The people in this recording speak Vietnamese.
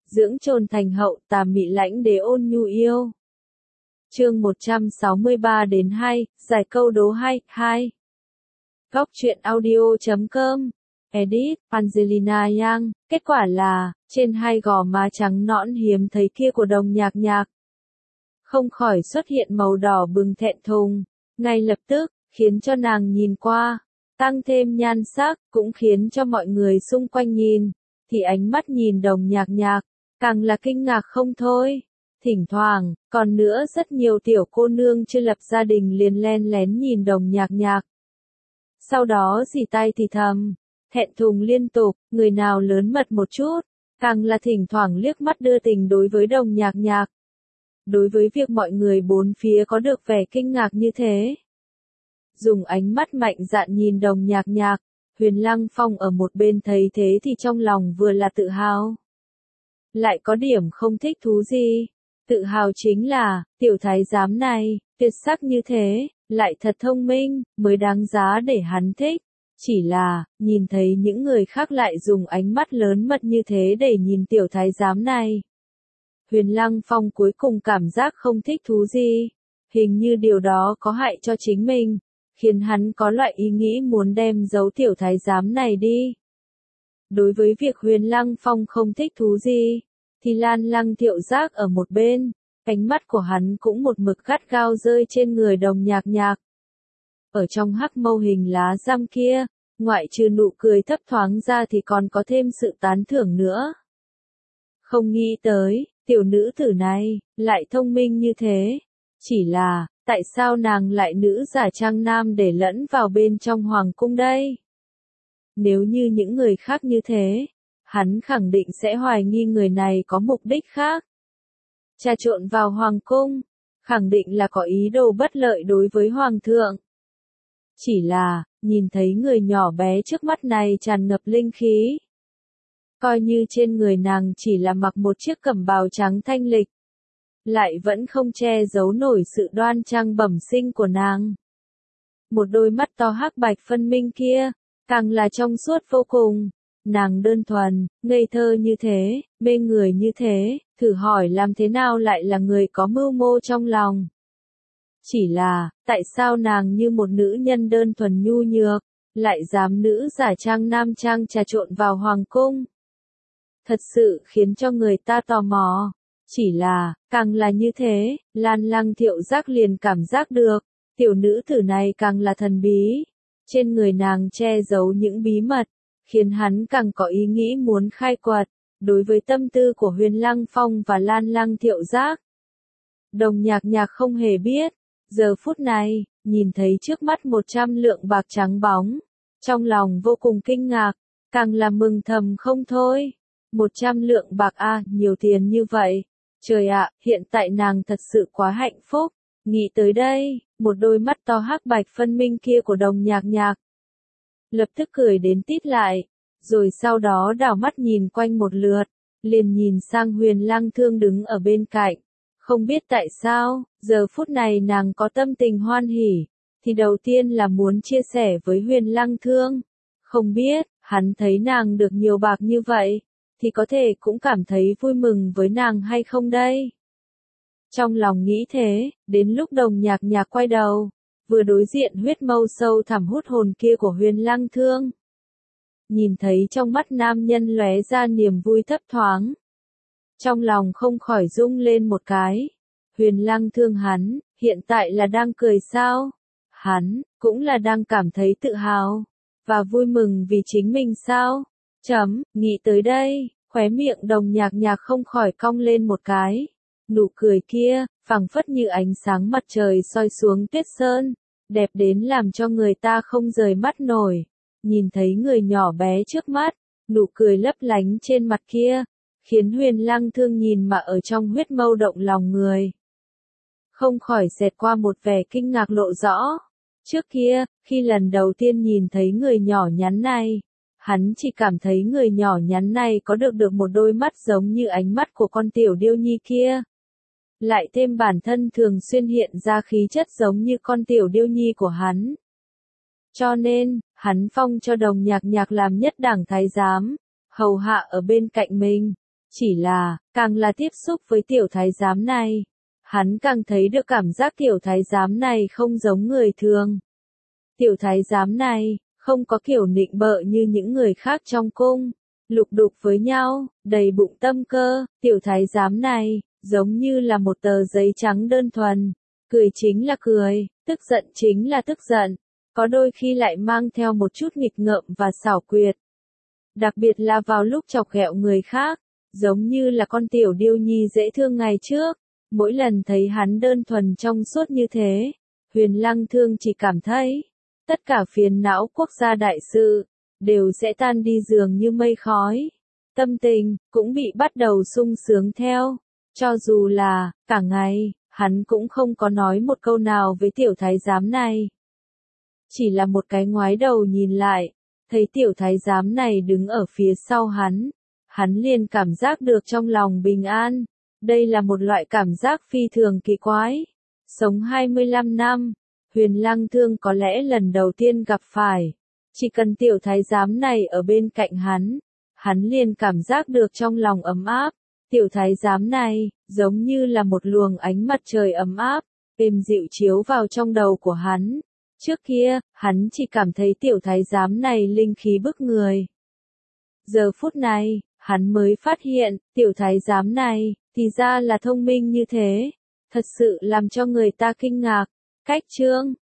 dưỡng chồn thành hậu, tà mị lãnh đế ôn nhu yêu. Chương 163 đến 2, giải câu đố 2. Góc truyện audio.com. Edit, Angelina Yang. Kết quả là, trên hai gò má trắng nõn hiếm thấy kia của Đồng Nhạc Nhạc, không khỏi xuất hiện màu đỏ bừng thẹn thùng. Ngay lập tức, khiến cho nàng nhìn qua, tăng thêm nhan sắc, cũng khiến cho mọi người xung quanh nhìn, thì ánh mắt nhìn Đồng Nhạc Nhạc, càng là kinh ngạc không thôi. Thỉnh thoảng, còn nữa rất nhiều tiểu cô nương chưa lập gia đình liền len lén nhìn Đồng Nhạc Nhạc. Sau đó rỉ tai thì thầm, thẹn thùng liên tục, người nào lớn mật một chút, càng là thỉnh thoảng liếc mắt đưa tình đối với Đồng Nhạc Nhạc. Đối với việc mọi người bốn phía có được vẻ kinh ngạc như thế, dùng ánh mắt mạnh dạn nhìn Đồng Nhạc Nhạc, Huyền Lăng Phong ở một bên thấy thế thì trong lòng vừa là tự hào, lại có điểm không thích thú gì. Tự hào chính là, tiểu thái giám này, tuyệt sắc như thế, lại thật thông minh, mới đáng giá để hắn thích. Chỉ là, nhìn thấy những người khác lại dùng ánh mắt lớn mật như thế để nhìn tiểu thái giám này, Huyền Lăng Phong cuối cùng cảm giác không thích thú gì. Hình như điều đó có hại cho chính mình, khiến hắn có loại ý nghĩ muốn đem giấu tiểu thái giám này đi. Đối với việc Huyền Lăng Phong không thích thú gì, thì Lan Lăng Thiệu Giác ở một bên, ánh mắt của hắn cũng một mực gắt gao rơi trên người Đồng Nhạc Nhạc. Ở trong hắc mâu hình lá răm kia, ngoại trừ nụ cười thấp thoáng ra thì còn có thêm sự tán thưởng nữa. Không nghĩ tới, tiểu nữ tử này, lại thông minh như thế. Chỉ là, tại sao nàng lại nữ giả trang nam để lẫn vào bên trong hoàng cung đây? Nếu như những người khác như thế, hắn khẳng định sẽ hoài nghi người này có mục đích khác. Trà trộn vào hoàng cung, khẳng định là có ý đồ bất lợi đối với hoàng thượng. Chỉ là, nhìn thấy người nhỏ bé trước mắt này tràn ngập linh khí. Coi như trên người nàng chỉ là mặc một chiếc cẩm bào trắng thanh lịch, lại vẫn không che giấu nổi sự đoan trang bẩm sinh của nàng. Một đôi mắt to hắc bạch phân minh kia, càng là trong suốt vô cùng. Nàng đơn thuần, ngây thơ như thế, mê người như thế, thử hỏi làm thế nào lại là người có mưu mô trong lòng. Chỉ là, tại sao nàng như một nữ nhân đơn thuần nhu nhược, lại dám nữ giả trang nam trang trà trộn vào hoàng cung? Thật sự khiến cho người ta tò mò. Chỉ là, càng là như thế, Lan Lăng Thiệu Giác liền cảm giác được, tiểu nữ tử này càng là thần bí. Trên người nàng che giấu những bí mật, khiến hắn càng có ý nghĩ muốn khai quật. Đối với tâm tư của Huyền Lăng Phong và Lan Lăng Thiệu Giác, Đồng Nhạc Nhạc không hề biết. Giờ phút này, nhìn thấy trước mắt 100 lượng bạc trắng bóng, trong lòng vô cùng kinh ngạc, càng là mừng thầm không thôi. 100 lượng bạc nhiều tiền như vậy. Trời ạ, hiện tại nàng thật sự quá hạnh phúc. Nghĩ tới đây, một đôi mắt to hắc bạch phân minh kia của Đồng Nhạc Nhạc lập tức cười đến tít lại, rồi sau đó đảo mắt nhìn quanh một lượt, liền nhìn sang Huyền Lăng Thương đứng ở bên cạnh. Không biết tại sao, giờ phút này nàng có tâm tình hoan hỉ, thì đầu tiên là muốn chia sẻ với Huyền Lăng Thương. Không biết, hắn thấy nàng được nhiều bạc như vậy, thì có thể cũng cảm thấy vui mừng với nàng hay không đây? Trong lòng nghĩ thế, đến lúc Đồng Nhạc Nhạc quay đầu, vừa đối diện huyết mâu sâu thẳm hút hồn kia của Huyền Lăng Thương. Nhìn thấy trong mắt nam nhân lóe ra niềm vui thấp thoáng. Trong lòng không khỏi rung lên một cái. Huyền Lăng Thương hắn, hiện tại là đang cười sao? Hắn, cũng là đang cảm thấy tự hào, và vui mừng vì chính mình sao? Nghĩ tới đây, khóe miệng Đồng Nhạc Nhạc không khỏi cong lên một cái. Nụ cười kia, phảng phất như ánh sáng mặt trời soi xuống tuyết sơn, đẹp đến làm cho người ta không rời mắt nổi. Nhìn thấy người nhỏ bé trước mắt, nụ cười lấp lánh trên mặt kia, khiến Huyền Lăng Thương nhìn mà ở trong huyết mâu động lòng người. Không khỏi xẹt qua một vẻ kinh ngạc lộ rõ. Trước kia, khi lần đầu tiên nhìn thấy người nhỏ nhắn này, hắn chỉ cảm thấy người nhỏ nhắn này có được một đôi mắt giống như ánh mắt của con tiểu điêu nhi kia. Lại thêm bản thân thường xuyên hiện ra khí chất giống như con tiểu điêu nhi của hắn. Cho nên, hắn phong cho Đồng Nhạc Nhạc làm nhất đảng thái giám, hầu hạ ở bên cạnh mình. Chỉ là, càng là tiếp xúc với tiểu thái giám này, hắn càng thấy được cảm giác tiểu thái giám này không giống người thường. Tiểu thái giám này, không có kiểu nịnh bợ như những người khác trong cung, lục đục với nhau, đầy bụng tâm cơ, tiểu thái giám này, giống như là một tờ giấy trắng đơn thuần, cười chính là cười, tức giận chính là tức giận, có đôi khi lại mang theo một chút nghịch ngợm và xảo quyệt. Đặc biệt là vào lúc chọc ghẹo người khác, giống như là con tiểu điêu nhi dễ thương ngày trước, mỗi lần thấy hắn đơn thuần trong suốt như thế, Huyền Lăng Thương chỉ cảm thấy, tất cả phiền não quốc gia đại sự, đều sẽ tan đi dường như mây khói. Tâm tình, cũng bị bắt đầu sung sướng theo. Cho dù là, cả ngày, hắn cũng không có nói một câu nào với tiểu thái giám này. Chỉ là một cái ngoái đầu nhìn lại, thấy tiểu thái giám này đứng ở phía sau hắn liền cảm giác được trong lòng bình an. Đây là một loại cảm giác phi thường kỳ quái. Sống 25 năm, Huyền Lăng Thương có lẽ lần đầu tiên gặp phải. Chỉ cần tiểu thái giám này ở bên cạnh hắn liền cảm giác được trong lòng ấm áp. Tiểu thái giám này, giống như là một luồng ánh mặt trời ấm áp, êm dịu chiếu vào trong đầu của hắn. Trước kia, hắn chỉ cảm thấy tiểu thái giám này linh khí bức người. Giờ phút này, hắn mới phát hiện, tiểu thái giám này, thì ra là thông minh như thế. Thật sự làm cho người ta kinh ngạc. Cách chương